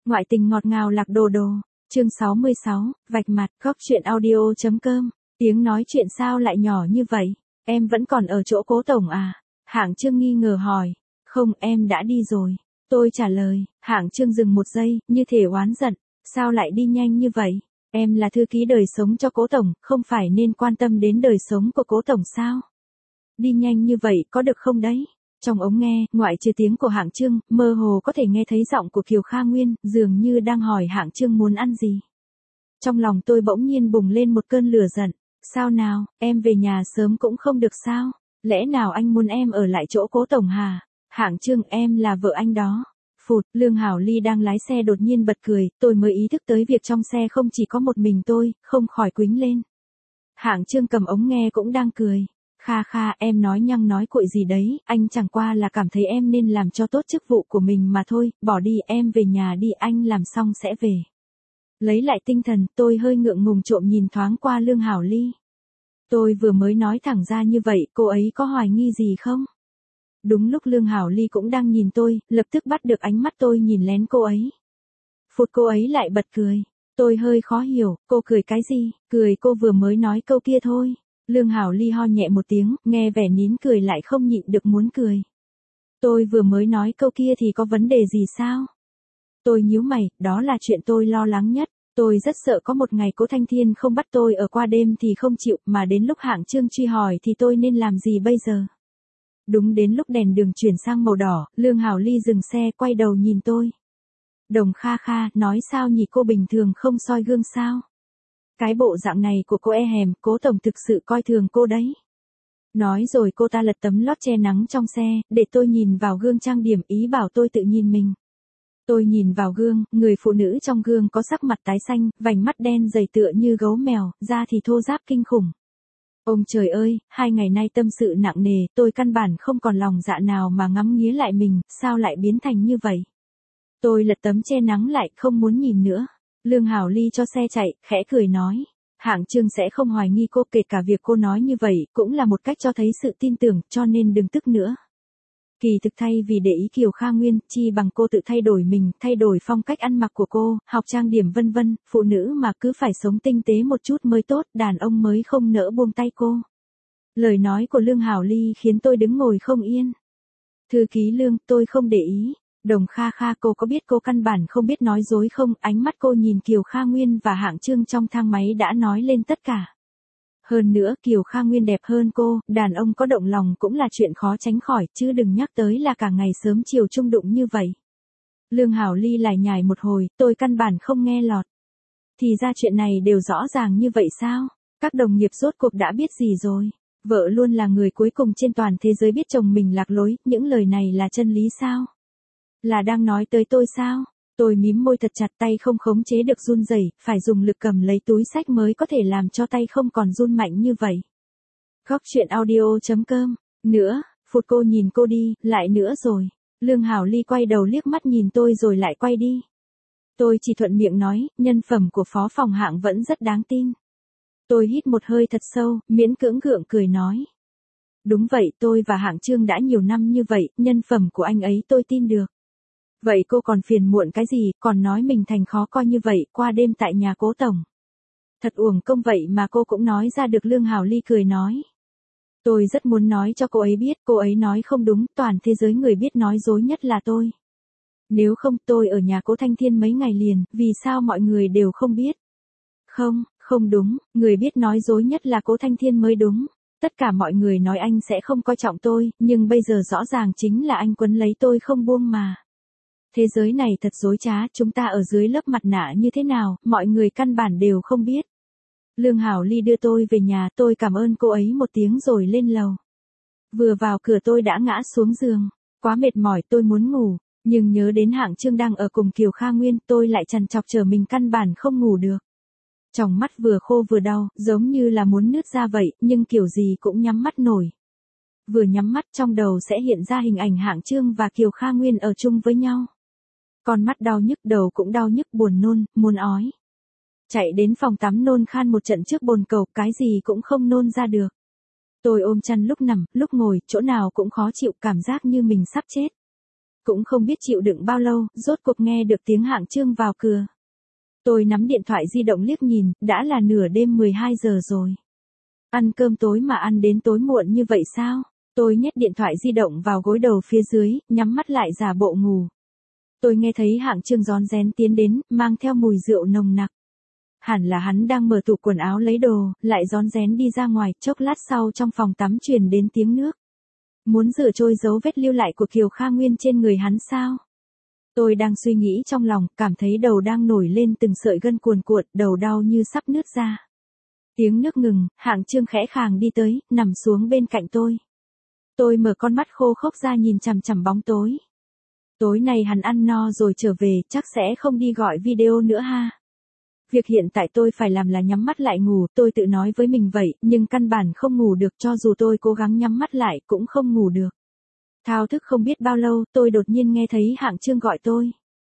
Ngoại tình ngọt ngào lạc đồ đồ. Chương 66, vạch mặt, góc chuyện audio.com. Tiếng nói chuyện sao lại nhỏ như vậy? Em vẫn còn ở chỗ cố tổng à? Hạng Trương nghi ngờ hỏi. Không, em đã đi rồi. Tôi trả lời. Hạng Trương dừng một giây, như thể oán giận. Sao lại đi nhanh như vậy? Em là thư ký đời sống cho cố tổng, không phải nên quan tâm đến đời sống của cố tổng sao? Đi nhanh như vậy có được không đấy? Trong ống nghe, ngoại trừ tiếng của Hạng Trương, mơ hồ có thể nghe thấy giọng của Kiều Kha Nguyên, dường như đang hỏi Hạng Trương muốn ăn gì. Trong lòng tôi bỗng nhiên bùng lên một cơn lửa giận. Sao nào, em về nhà sớm cũng không được sao? Lẽ nào anh muốn em ở lại chỗ cố tổng hả? Hạng Trương, em là vợ anh đó. Phụt, Lương Hảo Ly đang lái xe đột nhiên bật cười, tôi mới ý thức tới việc trong xe không chỉ có một mình tôi, không khỏi quĩnh lên. Hạng Trương cầm ống nghe cũng đang cười. Kha kha, em nói nhăng nói cuội gì đấy, anh chẳng qua là cảm thấy em nên làm cho tốt chức vụ của mình mà thôi, bỏ đi, em về nhà đi, anh làm xong sẽ về. Lấy lại tinh thần, tôi hơi ngượng ngùng trộm nhìn thoáng qua Lương Hảo Ly. Tôi vừa mới nói thẳng ra như vậy, cô ấy có hoài nghi gì không? Đúng lúc Lương Hảo Ly cũng đang nhìn tôi, lập tức bắt được ánh mắt tôi nhìn lén cô ấy. Phụt, cô ấy lại bật cười. Tôi hơi khó hiểu, cô cười cái gì? Cười cô vừa mới nói câu kia thôi. Lương Hảo Ly ho nhẹ một tiếng, nghe vẻ nín cười lại không nhịn được muốn cười. Tôi vừa mới nói câu kia thì có vấn đề gì sao? Tôi nhíu mày, đó là chuyện tôi lo lắng nhất. Tôi rất sợ có một ngày Cố Thanh Thiên không bắt tôi ở qua đêm thì không chịu, mà đến lúc Hạng Trương truy hỏi thì tôi nên làm gì bây giờ? Đúng đến lúc đèn đường chuyển sang màu đỏ, Lương Hảo Ly dừng xe quay đầu nhìn tôi. Đồng Kha Kha, nói sao nhỉ, cô bình thường không soi gương sao? Cái bộ dạng này của cô e hèm, cố tổng thực sự coi thường cô đấy. Nói rồi cô ta lật tấm lót che nắng trong xe, để tôi nhìn vào gương trang điểm, ý bảo tôi tự nhìn mình. Tôi nhìn vào gương, người phụ nữ trong gương có sắc mặt tái xanh, vành mắt đen dày tựa như gấu mèo, da thì thô ráp kinh khủng. Ông trời ơi, 2 ngày nay tâm sự nặng nề, tôi căn bản không còn lòng dạ nào mà ngắm nghía lại mình, sao lại biến thành như vậy? Tôi lật tấm che nắng lại, không muốn nhìn nữa. Lương Hảo Ly cho xe chạy, khẽ cười nói. Hạng Trương sẽ không hoài nghi cô, kể cả việc cô nói như vậy, cũng là một cách cho thấy sự tin tưởng, cho nên đừng tức nữa. Kỳ thực thay vì để ý Kiều Kha Nguyên, chi bằng cô tự thay đổi mình, thay đổi phong cách ăn mặc của cô, học trang điểm vân vân, phụ nữ mà cứ phải sống tinh tế một chút mới tốt, đàn ông mới không nỡ buông tay cô. Lời nói của Lương Hảo Ly khiến tôi đứng ngồi không yên. Thư ký Lương, tôi không để ý. Đồng Kha Kha, cô có biết cô căn bản không biết nói dối không? Ánh mắt cô nhìn Kiều Kha Nguyên và Hạng Trương trong thang máy đã nói lên tất cả. Hơn nữa, Kiều Kha Nguyên đẹp hơn cô, đàn ông có động lòng cũng là chuyện khó tránh khỏi, chứ đừng nhắc tới là cả ngày sớm chiều chung đụng như vậy. Lương Hảo Ly lải nhải một hồi, tôi căn bản không nghe lọt. Thì ra chuyện này đều rõ ràng như vậy sao? Các đồng nghiệp rốt cuộc đã biết gì rồi? Vợ luôn là người cuối cùng trên toàn thế giới biết chồng mình lạc lối, những lời này là chân lý sao? Là đang nói tới tôi sao? Tôi mím môi thật chặt, tay không khống chế được run rẩy, phải dùng lực cầm lấy túi xách mới có thể làm cho tay không còn run mạnh như vậy. Góc chuyện audio.com. Nữa, Phụt, cô nhìn cô đi, lại nữa rồi. Lương Hảo Ly quay đầu liếc mắt nhìn tôi rồi lại quay đi. Tôi chỉ thuận miệng nói, nhân phẩm của phó phòng Hạng vẫn rất đáng tin. Tôi hít một hơi thật sâu, miễn cưỡng gượng cười nói. Đúng vậy, tôi và Hạng Trương đã nhiều năm như vậy, nhân phẩm của anh ấy tôi tin được. Vậy cô còn phiền muộn cái gì, còn nói mình thành khó coi như vậy, qua đêm tại nhà cố tổng. Thật uổng công vậy mà cô cũng nói ra được. Lương Hảo Ly cười nói. Tôi rất muốn nói cho cô ấy biết, cô ấy nói không đúng, toàn thế giới người biết nói dối nhất là tôi. Nếu không tôi ở nhà Cố Thanh Thiên mấy ngày liền, vì sao mọi người đều không biết? Không đúng, người biết nói dối nhất là Cố Thanh Thiên mới đúng. Tất cả mọi người nói anh sẽ không coi trọng tôi, nhưng bây giờ rõ ràng chính là anh quấn lấy tôi không buông mà. Thế giới này thật dối trá, chúng ta ở dưới lớp mặt nạ như thế nào, mọi người căn bản đều không biết. Lương Hảo Ly đưa tôi về nhà, tôi cảm ơn cô ấy một tiếng rồi lên lầu. Vừa vào cửa tôi đã ngã xuống giường, quá mệt mỏi tôi muốn ngủ, nhưng nhớ đến Hạng Trương đang ở cùng Kiều Kha Nguyên, tôi lại trằn trọc chờ mình căn bản không ngủ được. Tròng mắt vừa khô vừa đau, giống như là muốn nứt ra vậy, nhưng kiểu gì cũng nhắm mắt nổi. Vừa nhắm mắt trong đầu sẽ hiện ra hình ảnh Hạng Trương và Kiều Kha Nguyên ở chung với nhau. Con mắt đau nhức, đầu cũng đau nhức, buồn nôn, muốn ói. Chạy đến phòng tắm nôn khan một trận trước bồn cầu, cái gì cũng không nôn ra được. Tôi ôm chăn lúc nằm, lúc ngồi, chỗ nào cũng khó chịu, cảm giác như mình sắp chết. Cũng không biết chịu đựng bao lâu, rốt cuộc nghe được tiếng Hạng Chương vào cửa. Tôi nắm điện thoại di động liếc nhìn, đã là nửa đêm 12 giờ rồi. Ăn cơm tối mà ăn đến tối muộn như vậy sao? Tôi nhét điện thoại di động vào gối đầu phía dưới, nhắm mắt lại giả bộ ngủ. Tôi nghe thấy Hạng Chương rón rén tiến đến, mang theo mùi rượu nồng nặc. Hẳn là hắn đang mở tủ quần áo lấy đồ, lại rón rén đi ra ngoài, chốc lát sau trong phòng tắm truyền đến tiếng nước. Muốn rửa trôi dấu vết lưu lại của Kiều Kha Nguyên trên người hắn sao? Tôi đang suy nghĩ trong lòng, cảm thấy đầu đang nổi lên từng sợi gân cuồn cuộn, đầu đau như sắp nứt ra. Tiếng nước ngừng, Hạng Chương khẽ khàng đi tới, nằm xuống bên cạnh tôi. Tôi mở con mắt khô khốc ra nhìn chằm chằm bóng tối. Tối nay hắn ăn no rồi trở về, chắc sẽ không đi gọi video nữa ha. Việc hiện tại tôi phải làm là nhắm mắt lại ngủ, tôi tự nói với mình vậy, nhưng căn bản không ngủ được, cho dù tôi cố gắng nhắm mắt lại cũng không ngủ được. Thao thức không biết bao lâu, tôi đột nhiên nghe thấy Hạng Chương gọi tôi.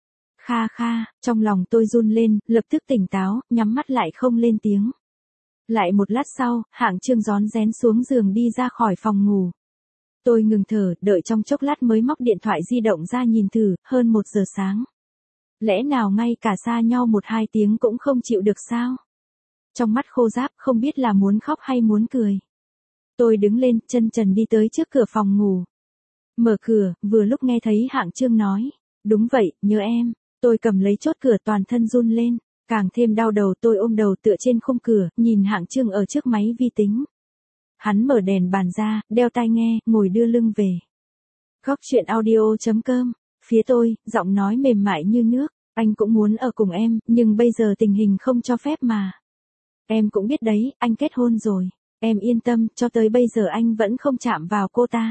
Kha Kha, trong lòng tôi run lên, lập tức tỉnh táo, nhắm mắt lại không lên tiếng. Lại một lát sau, Hạng Chương rón rén xuống giường đi ra khỏi phòng ngủ. Tôi ngừng thở, đợi trong chốc lát mới móc điện thoại di động ra nhìn thử, hơn 1 giờ sáng. Lẽ nào ngay cả xa nhau 1-2 tiếng cũng không chịu được sao? Trong mắt khô ráp, không biết là muốn khóc hay muốn cười. Tôi đứng lên, chân trần đi tới trước cửa phòng ngủ. Mở cửa, vừa lúc nghe thấy Hạng Chương nói. Đúng vậy, nhớ em. Tôi cầm lấy chốt cửa, toàn thân run lên. Càng thêm đau đầu, tôi ôm đầu tựa trên khung cửa, nhìn Hạng Chương ở trước máy vi tính. Hắn mở đèn bàn ra, đeo tai nghe, ngồi đưa lưng về. Góc chuyện audio.com. Phía tôi, giọng nói mềm mại như nước. Anh cũng muốn ở cùng em, nhưng bây giờ tình hình không cho phép mà. Em cũng biết đấy, anh kết hôn rồi. Em yên tâm, cho tới bây giờ anh vẫn không chạm vào cô ta.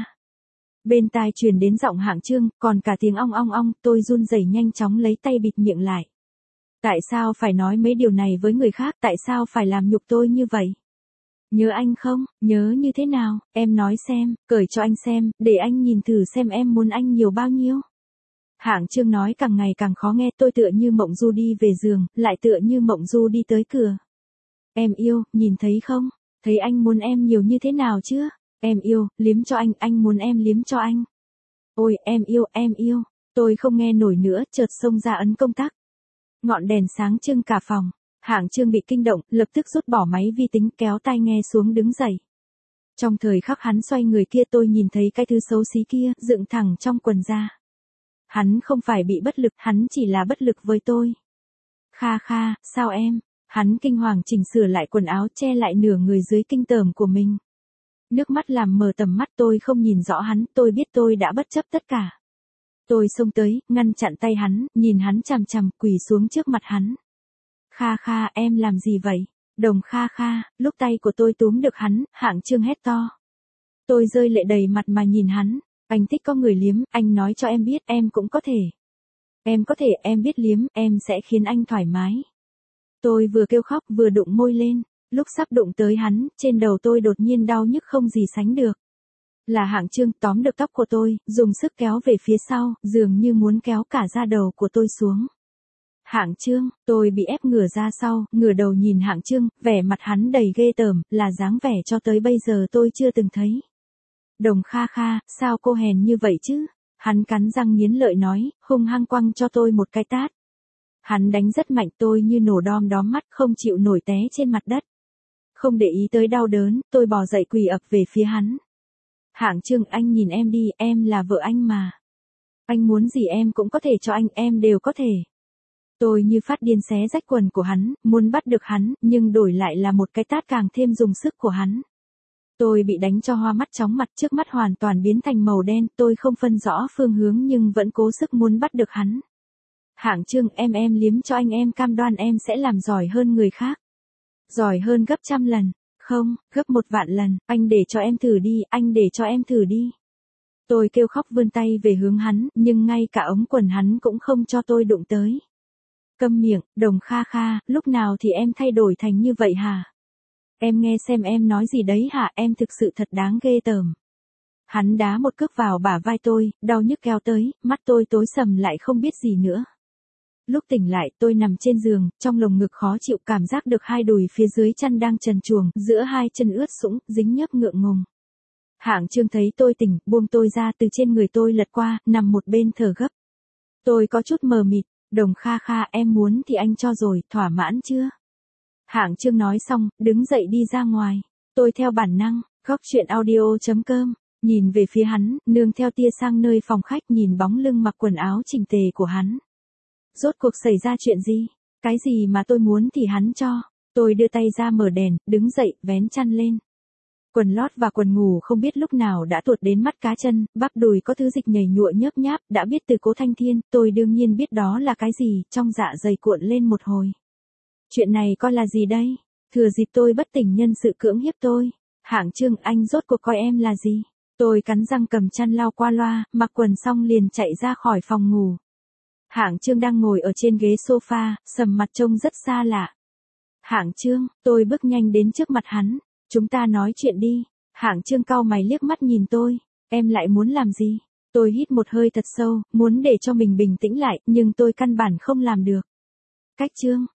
Bên tai truyền đến giọng Hạng Chương, còn cả tiếng ong ong ong, tôi run rẩy nhanh chóng lấy tay bịt miệng lại. Tại sao phải nói mấy điều này với người khác, tại sao phải làm nhục tôi như vậy? Nhớ anh không, nhớ như thế nào, em nói xem, cởi cho anh xem, để anh nhìn thử xem em muốn anh nhiều bao nhiêu. Hạng Chương nói càng ngày càng khó nghe, tôi tựa như mộng du đi về giường, lại tựa như mộng du đi tới cửa. Em yêu, nhìn thấy không, thấy anh muốn em nhiều như thế nào chưa? Em yêu, liếm cho anh muốn em liếm cho anh. Ôi, em yêu, tôi không nghe nổi nữa, chợt xông ra ấn công tắc. Ngọn đèn sáng trưng cả phòng. Hạng Chương bị kinh động, lập tức rút bỏ máy vi tính, kéo tai nghe xuống đứng dậy. Trong thời khắc hắn xoay người kia, tôi nhìn thấy cái thứ xấu xí kia, dựng thẳng trong quần ra. Hắn không phải bị bất lực, hắn chỉ là bất lực với tôi. Kha Kha, sao em? Hắn kinh hoàng chỉnh sửa lại quần áo, che lại nửa người dưới kinh tởm của mình. Nước mắt làm mờ tầm mắt, tôi không nhìn rõ hắn, tôi biết tôi đã bất chấp tất cả. Tôi xông tới, ngăn chặn tay hắn, nhìn hắn chằm chằm, quỳ xuống trước mặt hắn. Kha Kha, em làm gì vậy? Đồng Kha Kha, lúc tay của tôi túm được hắn, Hạng Chương hét to. Tôi rơi lệ đầy mặt mà nhìn hắn. Anh thích có người liếm, anh nói cho em biết, em cũng có thể. Em có thể, em biết liếm, em sẽ khiến anh thoải mái. Tôi vừa kêu khóc vừa đụng môi lên. Lúc sắp đụng tới hắn, trên đầu tôi đột nhiên đau nhức không gì sánh được. Là Hạng Chương tóm được tóc của tôi, dùng sức kéo về phía sau, dường như muốn kéo cả da đầu của tôi xuống. Hạng Chương, tôi bị ép ngửa ra sau, ngửa đầu nhìn Hạng Chương, vẻ mặt hắn đầy ghê tởm, là dáng vẻ cho tới bây giờ tôi chưa từng thấy. Đồng Kha Kha, sao cô hèn như vậy chứ? Hắn cắn răng nghiến lợi nói, hung hăng quăng cho tôi một cái tát. Hắn đánh rất mạnh, tôi như nổ đom đóm mắt, không chịu nổi té trên mặt đất. Không để ý tới đau đớn, tôi bò dậy quỳ ập về phía hắn. Hạng Chương, anh nhìn em đi, em là vợ anh mà. Anh muốn gì em cũng có thể cho anh, em đều có thể. Tôi như phát điên xé rách quần của hắn, muốn bắt được hắn, nhưng đổi lại là một cái tát càng thêm dùng sức của hắn. Tôi bị đánh cho hoa mắt chóng mặt, trước mắt hoàn toàn biến thành màu đen, tôi không phân rõ phương hướng nhưng vẫn cố sức muốn bắt được hắn. Hạng Chương, em liếm cho anh, em cam đoan em sẽ làm giỏi hơn người khác. Giỏi hơn gấp 100 lần, không, gấp 1.000.000 lần, anh để cho em thử đi, anh để cho em thử đi. Tôi kêu khóc vươn tay về hướng hắn, nhưng ngay cả ống quần hắn cũng không cho tôi đụng tới. Câm miệng, Đồng Kha Kha, lúc nào thì em thay đổi thành như vậy hả? Em nghe xem em nói gì đấy hả, em thực sự thật đáng ghê tởm. Hắn đá một cước vào bả vai tôi, đau nhức kéo tới, mắt tôi tối sầm lại không biết gì nữa. Lúc tỉnh lại, tôi nằm trên giường, trong lồng ngực khó chịu, cảm giác được hai đùi phía dưới chăn đang trần truồng, giữa hai chân ướt sũng, dính nhớp ngượng ngùng. Hạng Trương thấy tôi tỉnh, buông tôi ra từ trên người tôi lật qua, nằm một bên thở gấp. Tôi có chút mờ mịt, Đồng Kha Kha em muốn thì anh cho rồi, thỏa mãn chưa? Hạng Trương nói xong, đứng dậy đi ra ngoài. Tôi theo bản năng, góc chuyện audio.com, nhìn về phía hắn, nương theo tia sang nơi phòng khách nhìn bóng lưng mặc quần áo chỉnh tề của hắn. Rốt cuộc xảy ra chuyện gì? Cái gì mà tôi muốn thì hắn cho. Tôi đưa tay ra mở đèn, đứng dậy, vén chăn lên. Quần lót và quần ngủ không biết lúc nào đã tuột đến mắt cá chân, bắp đùi có thứ dịch nhầy nhụa nhớp nháp, đã biết từ Cố Thanh Thiên, tôi đương nhiên biết đó là cái gì, trong dạ dày cuộn lên một hồi. Chuyện này coi là gì đây? Thừa dịp tôi bất tỉnh nhân sự cưỡng hiếp tôi. Hạng Trương, anh rốt cuộc coi em là gì? Tôi cắn răng cầm chăn lau qua loa, mặc quần xong liền chạy ra khỏi phòng ngủ. Hạng Trương đang ngồi ở trên ghế sofa, sầm mặt trông rất xa lạ. Hạng Trương, tôi bước nhanh đến trước mặt hắn. Chúng ta nói chuyện đi. Hạng Trương cau mày liếc mắt nhìn tôi. Em lại muốn làm gì? Tôi hít một hơi thật sâu, muốn để cho mình bình tĩnh lại, nhưng tôi căn bản không làm được. Cách Trương,